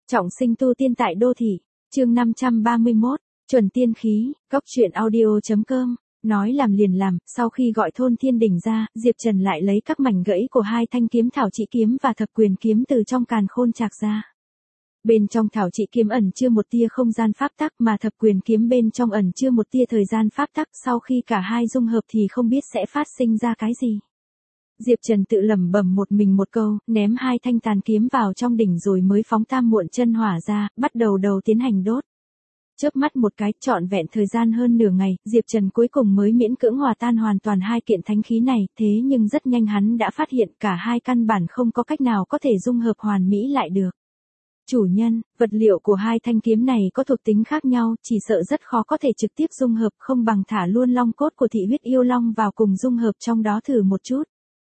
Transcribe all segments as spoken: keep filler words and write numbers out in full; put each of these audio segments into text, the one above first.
Trọng sinh tu tiên tại đô thị, chương năm trăm ba mươi mốt, chuẩn tiên khí, góc truyện audio.com, nói làm liền làm, sau khi gọi thôn thiên đỉnh ra, Diệp Trần lại lấy các mảnh gãy của hai thanh kiếm thảo trị kiếm và thập quyền kiếm từ trong càn khôn trạc ra. Bên trong thảo trị kiếm ẩn chưa một tia không gian pháp tắc mà thập quyền kiếm bên trong ẩn chưa một tia thời gian pháp tắc, sau khi cả hai dung hợp thì không biết sẽ phát sinh ra cái gì. Diệp Trần tự lẩm bẩm một mình một câu, ném hai thanh tàn kiếm vào trong đỉnh rồi mới phóng tam muộn chân hỏa ra, bắt đầu đầu tiến hành đốt. Chớp mắt một cái, trọn vẹn thời gian hơn nửa ngày, Diệp Trần cuối cùng mới miễn cưỡng hòa tan hoàn toàn hai kiện thánh khí này, thế nhưng rất nhanh hắn đã phát hiện cả hai căn bản không có cách nào có thể dung hợp hoàn mỹ lại được. Chủ nhân, vật liệu của hai thanh kiếm này có thuộc tính khác nhau, chỉ sợ rất khó có thể trực tiếp dung hợp, không bằng thả luôn long cốt của thị huyết yêu long vào cùng dung hợp trong đó thử một chút.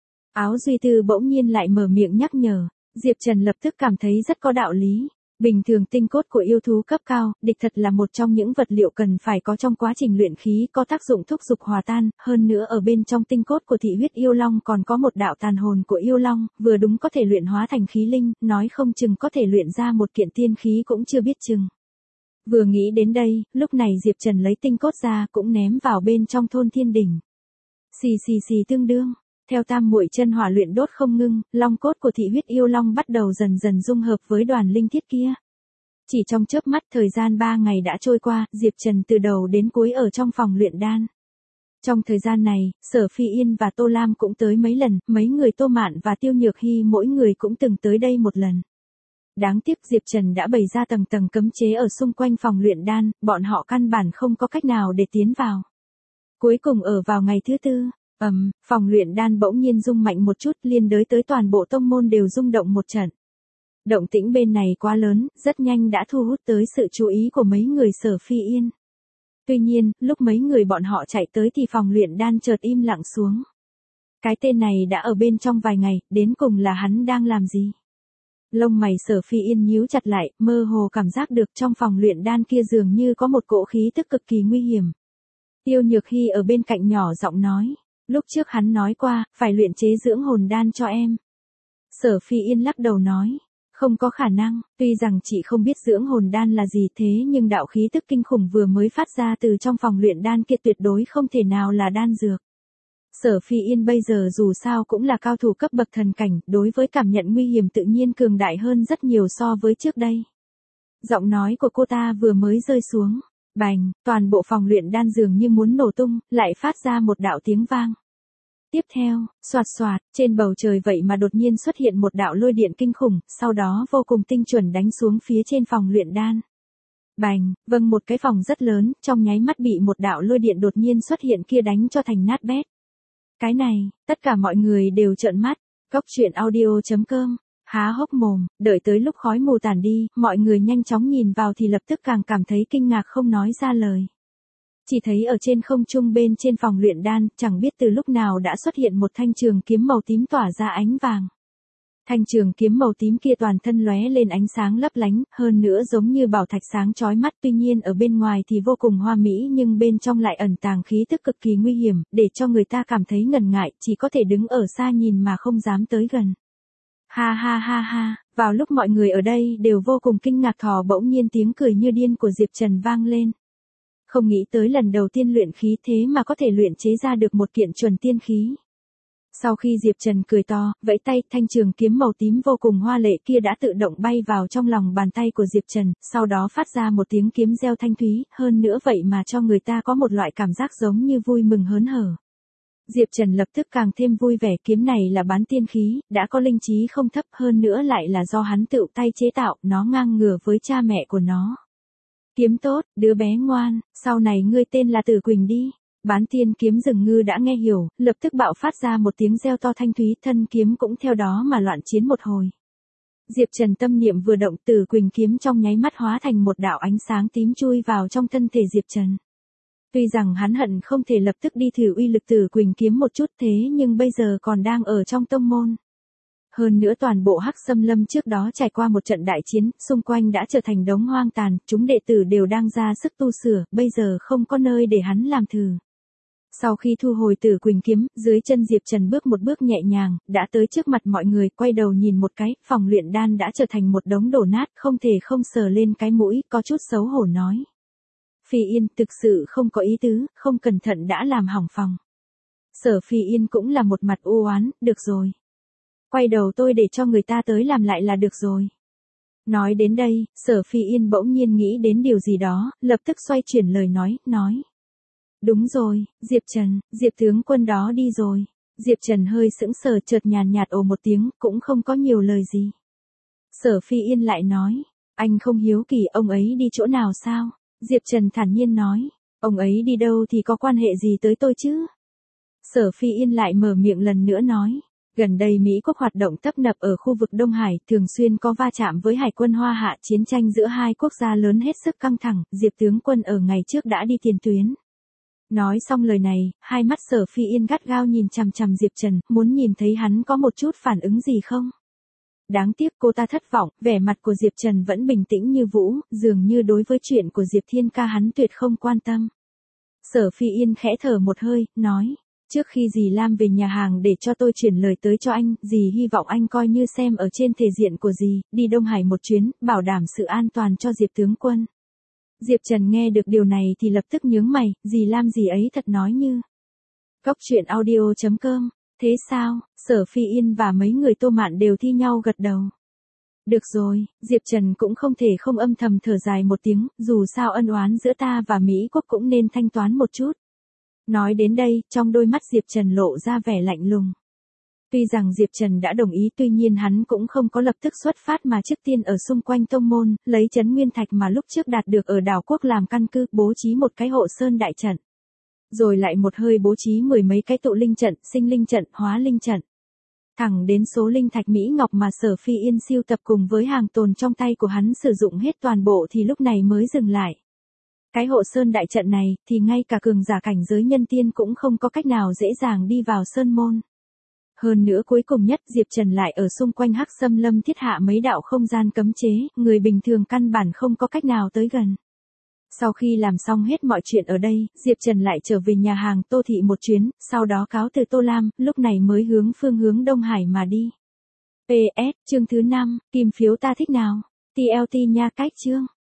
Áo Duy Tư bỗng nhiên lại mở miệng nhắc nhở, Diệp Trần lập tức cảm thấy rất có đạo lý. Bình thường tinh cốt của yêu thú cấp cao, đích thật là một trong những vật liệu cần phải có trong quá trình luyện khí, có tác dụng thúc dục hòa tan, hơn nữa ở bên trong tinh cốt của thị huyết yêu long còn có một đạo tàn hồn của yêu long, vừa đúng có thể luyện hóa thành khí linh, nói không chừng có thể luyện ra một kiện tiên khí cũng chưa biết chừng. Vừa nghĩ đến đây, lúc này Diệp Trần lấy tinh cốt ra cũng ném vào bên trong thôn thiên đỉnh. Xì xì xì tương đương. Theo tam muội chân hỏa luyện đốt không ngưng, long cốt của thị huyết yêu long bắt đầu dần dần dung hợp với đoàn linh thiết kia. Chỉ trong chớp mắt thời gian ba ngày đã trôi qua, Diệp Trần từ đầu đến cuối ở trong phòng luyện đan. Trong thời gian này, Sở Phi Yên và Tô Lam cũng tới mấy lần, mấy người Tô Mạn và Tiêu Nhược Hy mỗi người cũng từng tới đây một lần. Đáng tiếc Diệp Trần đã bày ra tầng tầng cấm chế ở xung quanh phòng luyện đan, bọn họ căn bản không có cách nào để tiến vào. Cuối cùng ở vào ngày thứ tư, ầm, um, phòng luyện đan bỗng nhiên rung mạnh một chút, liên đới tới toàn bộ tông môn đều rung động một trận. Động tĩnh bên này quá lớn, rất nhanh đã thu hút tới sự chú ý của mấy người Sở Phi Yên. Tuy nhiên, lúc mấy người bọn họ chạy tới thì phòng luyện đan chợt im lặng xuống. Cái tên này đã ở bên trong vài ngày, đến cùng là hắn đang làm gì? Lông mày Sở Phi Yên nhíu chặt lại, mơ hồ cảm giác được trong phòng luyện đan kia dường như có một cỗ khí tức cực kỳ nguy hiểm. Tiêu Nhược Hy ở bên cạnh nhỏ giọng nói. Lúc trước hắn nói qua, phải luyện chế dưỡng hồn đan cho em. Sở Phi Yên lắc đầu nói, không có khả năng, tuy rằng chị không biết dưỡng hồn đan là gì thế nhưng đạo khí tức kinh khủng vừa mới phát ra từ trong phòng luyện đan kia tuyệt đối không thể nào là đan dược. Sở Phi Yên bây giờ dù sao cũng là cao thủ cấp bậc thần cảnh, đối với cảm nhận nguy hiểm tự nhiên cường đại hơn rất nhiều so với trước đây. Giọng nói của cô ta vừa mới rơi xuống. Bành, toàn bộ phòng luyện đan dường như muốn nổ tung, lại phát ra một đạo tiếng vang. Tiếp theo, xoạt xoạt, trên bầu trời vậy mà đột nhiên xuất hiện một đạo lôi điện kinh khủng, sau đó vô cùng tinh chuẩn đánh xuống phía trên phòng luyện đan. Bành, vâng một cái phòng rất lớn, trong nháy mắt bị một đạo lôi điện đột nhiên xuất hiện kia đánh cho thành nát bét. Cái này, tất cả mọi người đều trợn mắt, góc truyện audio.com. Há hốc mồm, đợi tới lúc khói mù tàn đi, mọi người nhanh chóng nhìn vào thì lập tức càng cảm thấy kinh ngạc không nói ra lời. Chỉ thấy ở trên không trung bên trên phòng luyện đan, chẳng biết từ lúc nào đã xuất hiện một thanh trường kiếm màu tím tỏa ra ánh vàng. Thanh trường kiếm màu tím kia toàn thân lóe lên ánh sáng lấp lánh, hơn nữa giống như bảo thạch sáng chói mắt, tuy nhiên ở bên ngoài thì vô cùng hoa mỹ nhưng bên trong lại ẩn tàng khí tức cực kỳ nguy hiểm, để cho người ta cảm thấy ngần ngại, chỉ có thể đứng ở xa nhìn mà không dám tới gần. Ha ha ha ha, vào lúc mọi người ở đây đều vô cùng kinh ngạc thò bỗng nhiên tiếng cười như điên của Diệp Trần vang lên. Không nghĩ tới lần đầu tiên luyện khí thế mà có thể luyện chế ra được một kiện chuẩn tiên khí. Sau khi Diệp Trần cười to, vẫy tay, thanh trường kiếm màu tím vô cùng hoa lệ kia đã tự động bay vào trong lòng bàn tay của Diệp Trần, sau đó phát ra một tiếng kiếm reo thanh thúy, hơn nữa vậy mà cho người ta có một loại cảm giác giống như vui mừng hớn hở. Diệp Trần lập tức càng thêm vui vẻ, kiếm này là bán tiên khí, đã có linh trí không thấp, hơn nữa lại là do hắn tự tay chế tạo, nó ngang ngửa với cha mẹ của nó. Kiếm tốt, đứa bé ngoan, sau này ngươi tên là Tử Quỳnh đi. Bán tiên kiếm rừng ngư đã nghe hiểu, lập tức bạo phát ra một tiếng reo to thanh thúy, thân kiếm cũng theo đó mà loạn chiến một hồi. Diệp Trần tâm niệm vừa động, Tử Quỳnh kiếm trong nháy mắt hóa thành một đạo ánh sáng tím chui vào trong thân thể Diệp Trần. Tuy rằng hắn hận không thể lập tức đi thử uy lực Tử Quỳnh kiếm một chút thế nhưng bây giờ còn đang ở trong tông môn. Hơn nữa toàn bộ Hắc Xâm Lâm trước đó trải qua một trận đại chiến, xung quanh đã trở thành đống hoang tàn, chúng đệ tử đều đang ra sức tu sửa, bây giờ không có nơi để hắn làm thử. Sau khi thu hồi Tử Quỳnh kiếm, dưới chân Diệp Trần bước một bước nhẹ nhàng, đã tới trước mặt mọi người, quay đầu nhìn một cái, phòng luyện đan đã trở thành một đống đổ nát, không thể không sờ lên cái mũi, có chút xấu hổ nói. Phi Yên, thực sự không có ý tứ, không cẩn thận đã làm hỏng phòng. Sở Phi Yên cũng là một mặt u oán, được rồi. Quay đầu tôi để cho người ta tới làm lại là được rồi. Nói đến đây, Sở Phi Yên bỗng nhiên nghĩ đến điều gì đó, lập tức xoay chuyển lời nói, nói. Đúng rồi, Diệp Trần, Diệp tướng quân đó đi rồi. Diệp Trần hơi sững sờ, chợt nhàn nhạt ồ một tiếng, cũng không có nhiều lời gì. Sở Phi Yên lại nói, anh không hiếu kỳ ông ấy đi chỗ nào sao? Diệp Trần thản nhiên nói, ông ấy đi đâu thì có quan hệ gì tới tôi chứ? Sở Phi Yên lại mở miệng lần nữa nói, gần đây Mỹ Quốc hoạt động tấp nập ở khu vực Đông Hải, thường xuyên có va chạm với hải quân Hoa Hạ, chiến tranh giữa hai quốc gia lớn hết sức căng thẳng, Diệp tướng quân ở ngày trước đã đi tiền tuyến. Nói xong lời này, hai mắt Sở Phi Yên gắt gao nhìn chằm chằm Diệp Trần, muốn nhìn thấy hắn có một chút phản ứng gì không? Đáng tiếc cô ta thất vọng, vẻ mặt của Diệp Trần vẫn bình tĩnh như vũ, dường như đối với chuyện của Diệp Thiên ca hắn tuyệt không quan tâm. Sở Phi Yên khẽ thở một hơi, nói, trước khi dì Lam về nhà hàng để cho tôi chuyển lời tới cho anh, dì hy vọng anh coi như xem ở trên thể diện của dì, đi Đông Hải một chuyến, bảo đảm sự an toàn cho Diệp tướng quân. Diệp Trần nghe được điều này thì lập tức nhướng mày, dì Lam dì ấy thật nói như. Góc truyện audio chấm com, thế sao? Sở Phi Yên và mấy người Tô Mạn đều thi nhau gật đầu. Được rồi, Diệp Trần cũng không thể không âm thầm thở dài một tiếng, dù sao ân oán giữa ta và Mỹ Quốc cũng nên thanh toán một chút. Nói đến đây, trong đôi mắt Diệp Trần lộ ra vẻ lạnh lùng. Tuy rằng Diệp Trần đã đồng ý, tuy nhiên hắn cũng không có lập tức xuất phát mà trước tiên ở xung quanh tông môn, lấy trấn Nguyên Thạch mà lúc trước đạt được ở đảo quốc làm căn cứ, bố trí một cái hộ sơn đại trận. Rồi lại một hơi bố trí mười mấy cái tụ linh trận, sinh linh trận, hóa linh trận. Thẳng đến số linh thạch Mỹ Ngọc mà Sở Phi Yên siêu tập cùng với hàng tồn trong tay của hắn sử dụng hết toàn bộ thì lúc này mới dừng lại. Cái hộ sơn đại trận này, thì ngay cả cường giả cảnh giới nhân tiên cũng không có cách nào dễ dàng đi vào sơn môn. Hơn nữa cuối cùng nhất, Diệp Trần lại ở xung quanh Hắc Xâm Lâm thiết hạ mấy đạo không gian cấm chế, người bình thường căn bản không có cách nào tới gần. Sau khi làm xong hết mọi chuyện ở đây, Diệp Trần lại trở về nhà hàng Tô Thị một chuyến, sau đó cáo từ Tô Lam, lúc này mới hướng phương hướng Đông Hải mà đi. pê ét, chương thứ năm, kim phiếu ta thích nào? tê lờ tê nha cách chương.